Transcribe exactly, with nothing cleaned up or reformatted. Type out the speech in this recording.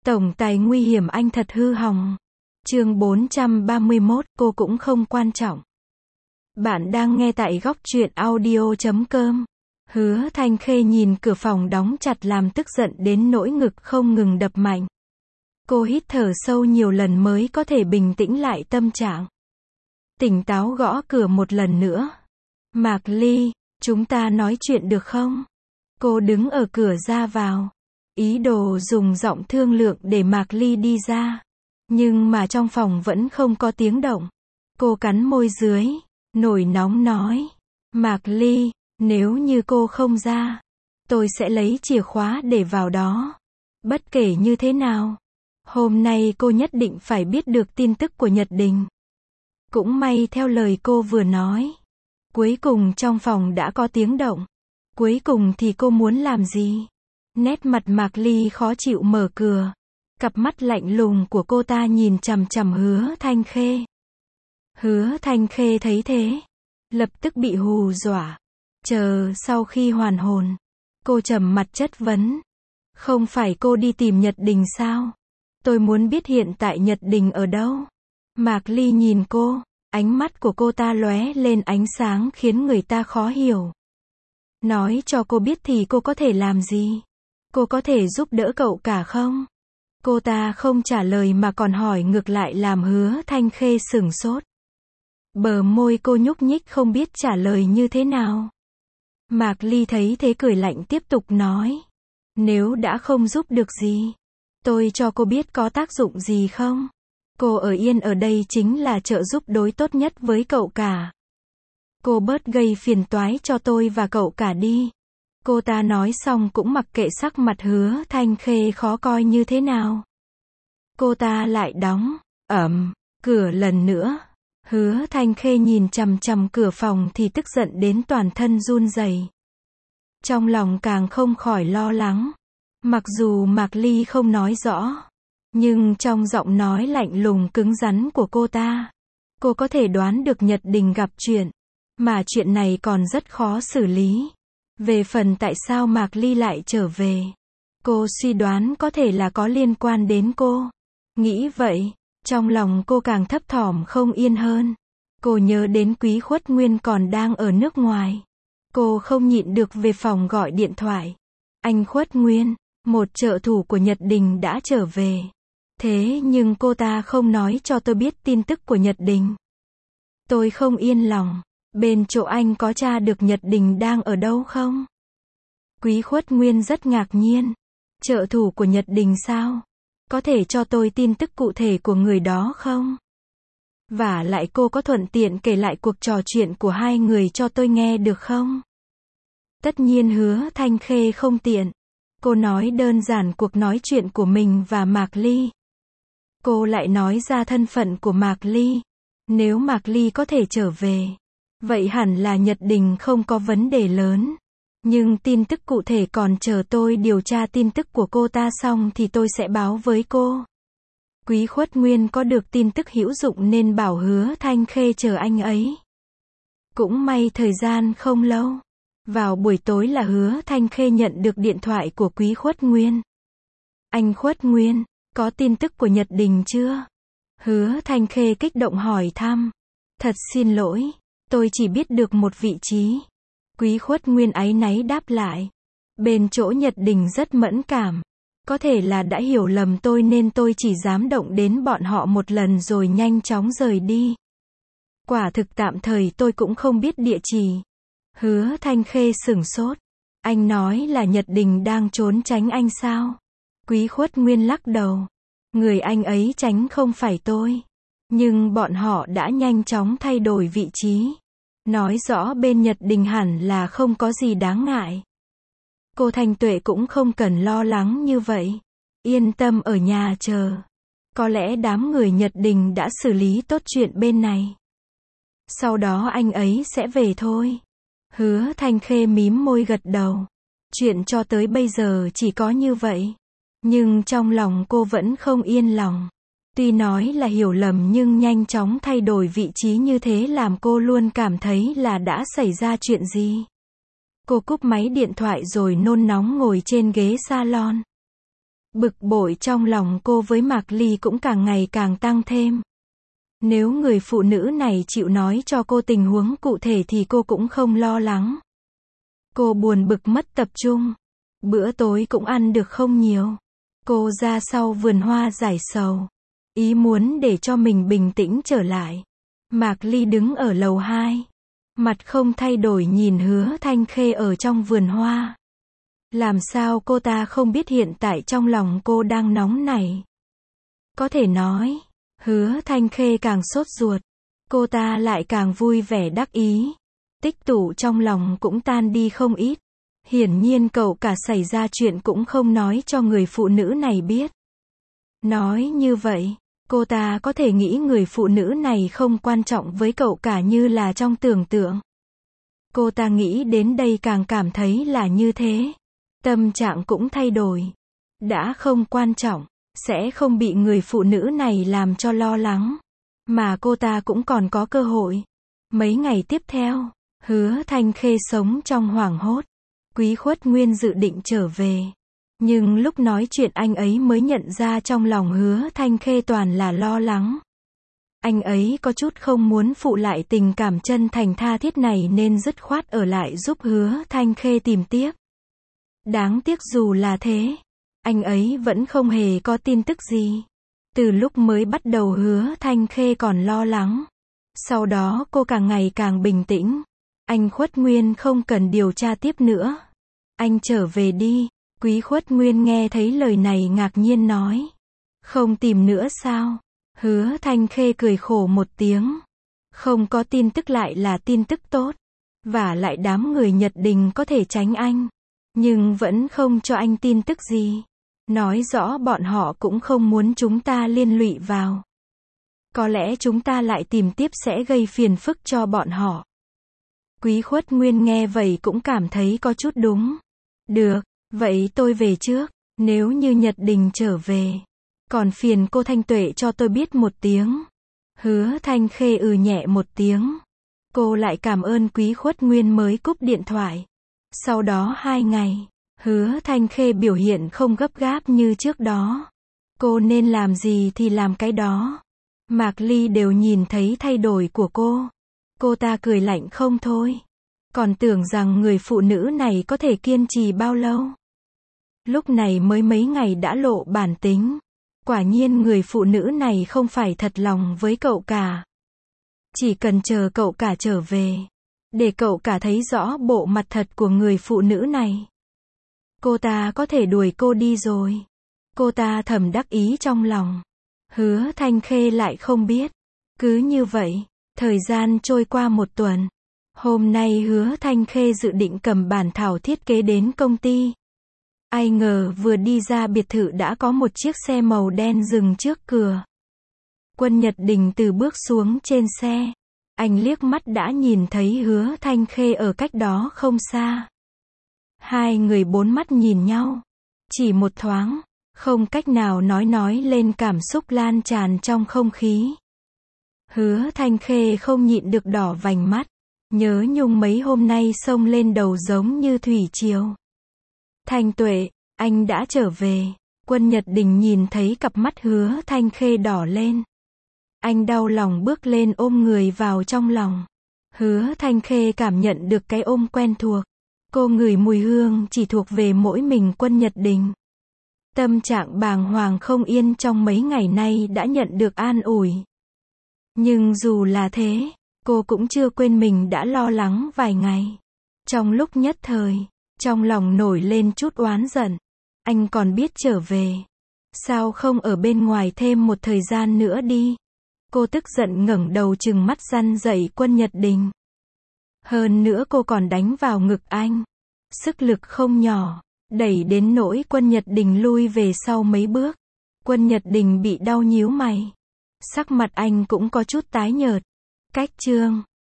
Tổng tài nguy hiểm anh thật hư hỏng. Chương bốn trăm ba mươi mốt, cô cũng không quan trọng. Bạn đang nghe tại góc truyện audio chấm com. Hứa Thanh Khê nhìn cửa phòng đóng chặt làm tức giận đến nỗi ngực không ngừng đập mạnh. Cô hít thở sâu nhiều lần mới có thể bình tĩnh lại tâm trạng. Tỉnh táo gõ cửa một lần nữa. Mạc Ly, chúng ta nói chuyện được không? Cô đứng ở cửa ra vào. Ý đồ dùng giọng thương lượng để Mạc Ly đi ra. Nhưng mà trong phòng vẫn không có tiếng động. Cô cắn môi dưới, nổi nóng nói. Mạc Ly, nếu như cô không ra, tôi sẽ lấy chìa khóa để vào đó. Bất kể như thế nào, hôm nay cô nhất định phải biết được tin tức của Nhật Đình. Cũng may theo lời cô vừa nói, cuối cùng trong phòng đã có tiếng động. Cuối cùng thì cô muốn làm gì? Nét mặt Mạc Ly khó chịu mở cửa. Cặp mắt lạnh lùng của cô ta nhìn chằm chằm Hứa Thanh Khê. Hứa Thanh Khê thấy thế, lập tức bị hù dọa. Chờ sau khi hoàn hồn, cô trầm mặt chất vấn. Không phải cô đi tìm Nhật Đình sao? Tôi muốn biết hiện tại Nhật Đình ở đâu? Mạc Ly nhìn cô, ánh mắt của cô ta lóe lên ánh sáng khiến người ta khó hiểu. Nói cho cô biết thì cô có thể làm gì? Cô có thể giúp đỡ cậu cả không? Cô ta không trả lời mà còn hỏi ngược lại làm Hứa Thanh Khê sửng sốt. Bờ môi cô nhúc nhích không biết trả lời như thế nào. Mạc Ly thấy thế cười lạnh tiếp tục nói. Nếu đã không giúp được gì, tôi cho cô biết có tác dụng gì không? Cô ở yên ở đây chính là trợ giúp đối tốt nhất với cậu cả. Cô bớt gây phiền toái cho tôi và cậu cả đi. Cô ta nói xong cũng mặc kệ sắc mặt Hứa Thanh Khê khó coi như thế nào. Cô ta lại đóng, ầm, cửa lần nữa. Hứa Thanh Khê nhìn chằm chằm cửa phòng thì tức giận đến toàn thân run rẩy. Trong lòng càng không khỏi lo lắng. Mặc dù Mạc Ly không nói rõ, nhưng trong giọng nói lạnh lùng cứng rắn của cô ta, cô có thể đoán được Nhật Đình gặp chuyện, mà chuyện này còn rất khó xử lý. Về phần tại sao Mạc Ly lại trở về, cô suy đoán có thể là có liên quan đến cô. Nghĩ vậy, trong lòng cô càng thấp thỏm không yên hơn. Cô nhớ đến Quý Khuất Nguyên còn đang ở nước ngoài. Cô không nhịn được về phòng gọi điện thoại. Anh Khuất Nguyên, một trợ thủ của Nhật Đình đã trở về. Thế nhưng cô ta không nói cho tôi biết tin tức của Nhật Đình. Tôi không yên lòng. Bên chỗ anh có tra được Nhật Đình đang ở đâu không? Quý Khuất Nguyên rất ngạc nhiên. Trợ thủ của Nhật Đình sao? Có thể cho tôi tin tức cụ thể của người đó không? Và lại cô có thuận tiện kể lại cuộc trò chuyện của hai người cho tôi nghe được không? Tất nhiên Hứa Thanh Khê không tiện. Cô nói đơn giản cuộc nói chuyện của mình và Mạc Ly. Cô lại nói ra thân phận của Mạc Ly. Nếu Mạc Ly có thể trở về, vậy hẳn là Nhật Đình không có vấn đề lớn. Nhưng tin tức cụ thể còn chờ tôi điều tra tin tức của cô ta xong thì tôi sẽ báo với cô. Quý Khuất Nguyên có được tin tức hữu dụng nên bảo Hứa Thanh Khê chờ anh ấy. Cũng may thời gian không lâu. Vào buổi tối là Hứa Thanh Khê nhận được điện thoại của Quý Khuất Nguyên. Anh Khuất Nguyên, có tin tức của Nhật Đình chưa? Hứa Thanh Khê kích động hỏi thăm. Thật xin lỗi, tôi chỉ biết được một vị trí. Quý Khuất Nguyên áy náy đáp lại. Bên chỗ Nhật Đình rất mẫn cảm. Có thể là đã hiểu lầm tôi nên tôi chỉ dám động đến bọn họ một lần rồi nhanh chóng rời đi. Quả thực tạm thời tôi cũng không biết địa chỉ. Hứa Thanh Khê sửng sốt. Anh nói là Nhật Đình đang trốn tránh anh sao? Quý Khuất Nguyên lắc đầu. Người anh ấy tránh không phải tôi. Nhưng bọn họ đã nhanh chóng thay đổi vị trí. Nói rõ bên Nhật Đình hẳn là không có gì đáng ngại. Cô Thanh Tuệ cũng không cần lo lắng như vậy. Yên tâm ở nhà chờ. Có lẽ đám người Nhật Đình đã xử lý tốt chuyện bên này. Sau đó anh ấy sẽ về thôi. Hứa Thanh Khê mím môi gật đầu. Chuyện cho tới bây giờ chỉ có như vậy. Nhưng trong lòng cô vẫn không yên lòng. Tuy nói là hiểu lầm nhưng nhanh chóng thay đổi vị trí như thế làm cô luôn cảm thấy là đã xảy ra chuyện gì. Cô cúp máy điện thoại rồi nôn nóng ngồi trên ghế salon. Bực bội trong lòng cô với Mạc Ly cũng càng ngày càng tăng thêm. Nếu người phụ nữ này chịu nói cho cô tình huống cụ thể thì cô cũng không lo lắng. Cô buồn bực mất tập trung. Bữa tối cũng ăn được không nhiều. Cô ra sau vườn hoa giải sầu. Ý muốn để cho mình bình tĩnh trở lại. Mạc Ly đứng ở lầu hai. Mặt không thay đổi nhìn Hứa Thanh Khê ở trong vườn hoa. Làm sao cô ta không biết hiện tại trong lòng cô đang nóng nảy. Có thể nói, Hứa Thanh Khê càng sốt ruột. Cô ta lại càng vui vẻ đắc ý. Tích tụ trong lòng cũng tan đi không ít. Hiển nhiên cậu cả xảy ra chuyện cũng không nói cho người phụ nữ này biết. Nói như vậy, cô ta có thể nghĩ người phụ nữ này không quan trọng với cậu cả như là trong tưởng tượng. Cô ta nghĩ đến đây càng cảm thấy là như thế. Tâm trạng cũng thay đổi. Đã không quan trọng, sẽ không bị người phụ nữ này làm cho lo lắng. Mà cô ta cũng còn có cơ hội. Mấy ngày tiếp theo, Hứa Thanh Khê sống trong hoảng hốt. Quý Khuất Nguyên dự định trở về. Nhưng lúc nói chuyện anh ấy mới nhận ra trong lòng Hứa Thanh Khê toàn là lo lắng. Anh ấy có chút không muốn phụ lại tình cảm chân thành tha thiết này nên dứt khoát ở lại giúp Hứa Thanh Khê tìm tiếp. Đáng tiếc dù là thế, anh ấy vẫn không hề có tin tức gì. Từ lúc mới bắt đầu Hứa Thanh Khê còn lo lắng. Sau đó cô càng ngày càng bình tĩnh. Anh Khuất Nguyên không cần điều tra tiếp nữa. Anh trở về đi. Quý Khuất Nguyên nghe thấy lời này ngạc nhiên nói. Không tìm nữa sao? Hứa Thanh Khê cười khổ một tiếng. Không có tin tức lại là tin tức tốt. Và lại đám người Nhật Đình có thể tránh anh. Nhưng vẫn không cho anh tin tức gì. Nói rõ bọn họ cũng không muốn chúng ta liên lụy vào. Có lẽ chúng ta lại tìm tiếp sẽ gây phiền phức cho bọn họ. Quý Khuất Nguyên nghe vậy cũng cảm thấy có chút đúng. Được, vậy tôi về trước. Nếu như Nhật Đình trở về, còn phiền cô Thanh Tuệ cho tôi biết một tiếng. Hứa Thanh Khê ừ nhẹ một tiếng. Cô lại cảm ơn Quý Khuất Nguyên mới cúp điện thoại. Sau đó hai ngày, Hứa Thanh Khê biểu hiện không gấp gáp như trước đó. Cô nên làm gì thì làm cái đó. Mạc Ly đều nhìn thấy thay đổi của cô. Cô ta cười lạnh không thôi. Còn tưởng rằng người phụ nữ này có thể kiên trì bao lâu. Lúc này mới mấy ngày đã lộ bản tính. Quả nhiên người phụ nữ này không phải thật lòng với cậu cả. Chỉ cần chờ cậu cả trở về. Để cậu cả thấy rõ bộ mặt thật của người phụ nữ này. Cô ta có thể đuổi cô đi rồi. Cô ta thầm đắc ý trong lòng. Hứa Thanh Khê lại không biết. Cứ như vậy, thời gian trôi qua một tuần. Hôm nay Hứa Thanh Khê dự định cầm bản thảo thiết kế đến công ty. Ai ngờ vừa đi ra biệt thự đã có một chiếc xe màu đen dừng trước cửa. Quân Nhật Đình từ bước xuống trên xe. Anh liếc mắt đã nhìn thấy Hứa Thanh Khê ở cách đó không xa. Hai người bốn mắt nhìn nhau. Chỉ một thoáng, không cách nào nói nói lên cảm xúc lan tràn trong không khí. Hứa Thanh Khê không nhịn được đỏ vành mắt. Nhớ nhung mấy hôm nay xông lên đầu giống như thủy triều. Thanh Tuệ, anh đã trở về. Quân Nhật Đình nhìn thấy cặp mắt Hứa Thanh Khê đỏ lên. Anh đau lòng bước lên ôm người vào trong lòng. Hứa Thanh Khê cảm nhận được cái ôm quen thuộc. Cô ngửi mùi hương chỉ thuộc về mỗi mình Quân Nhật Đình. Tâm trạng bàng hoàng không yên trong mấy ngày nay đã nhận được an ủi. Nhưng dù là thế, cô cũng chưa quên mình đã lo lắng vài ngày. Trong lúc nhất thời, trong lòng nổi lên chút oán giận. Anh còn biết trở về. Sao không ở bên ngoài thêm một thời gian nữa đi? Cô tức giận ngẩng đầu trừng mắt răn dậy Quân Nhật Đình. Hơn nữa cô còn đánh vào ngực anh. Sức lực không nhỏ, đẩy đến nỗi Quân Nhật Đình lui về sau mấy bước. Quân Nhật Đình bị đau nhíu mày. Sắc mặt anh cũng có chút tái nhợt. Cách chương